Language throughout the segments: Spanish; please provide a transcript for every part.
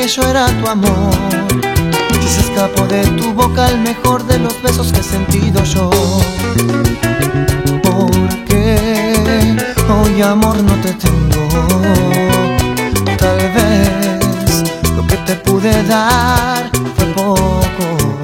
yo era tu amor. Si se escapó de tu boca el mejor de los besos que he sentido yo. Porque hoy amor no te tengo. Tal vez lo que te pude dar fue poco.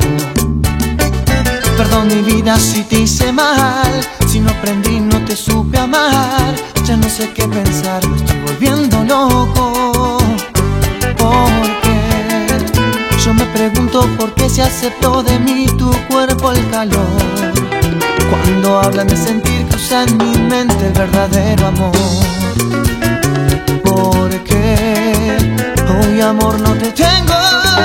Perdón mi vida si te hice mal, si no aprendí, no te supe amar. Ya no sé qué pensar, me estoy volviendo loco. Porque yo me pregunto por qué se aceptó de mí tu cuerpo el calor. Cuando hablan de sentir, cruza en mi mente el verdadero amor. Porque hoy amor no te tengo.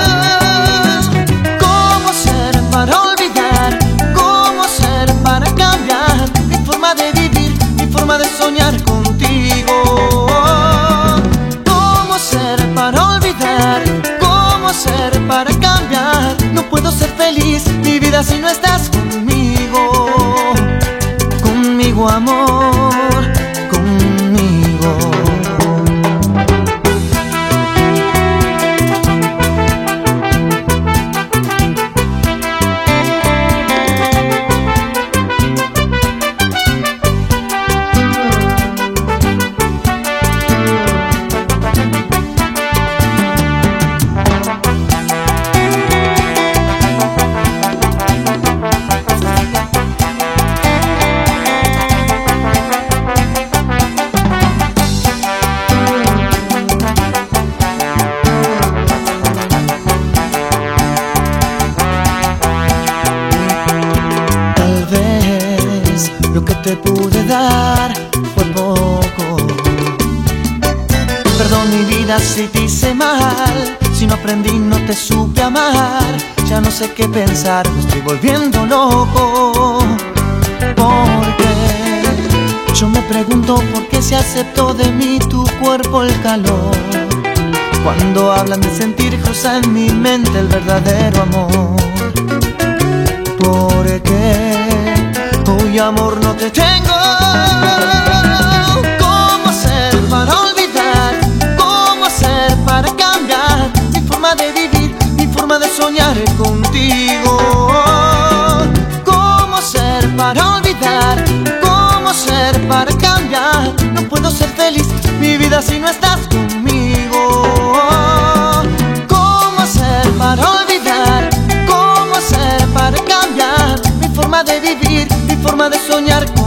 ¿Cómo ser para olvidar? ¿Cómo ser para cambiar mi forma de vivir, mi forma de soñar contigo? ¿Cómo ser para olvidar? ¿Cómo ser para cambiar? No puedo ser feliz mi vida si no estás conmigo. Conmigo amor, conmigo. Lo que te pude dar fue poco. Perdón mi vida si te hice mal, si no aprendí, no te supe amar. Ya no sé qué pensar, me estoy volviendo loco. Porque yo me pregunto por qué se aceptó de mí tu cuerpo el calor. Cuando hablan de sentir, cruza en mi mente el verdadero amor. Porque hoy amor no te tengo. ¿Cómo ser para olvidar? ¿Cómo ser para cambiar mi forma de vivir, mi forma de soñar contigo? ¿Cómo ser para olvidar? ¿Cómo ser para cambiar? No puedo ser feliz mi vida si no estás conmigo. ¿Cómo ser para olvidar? ¿Cómo ser para cambiar mi forma de vivir, mi forma de soñar?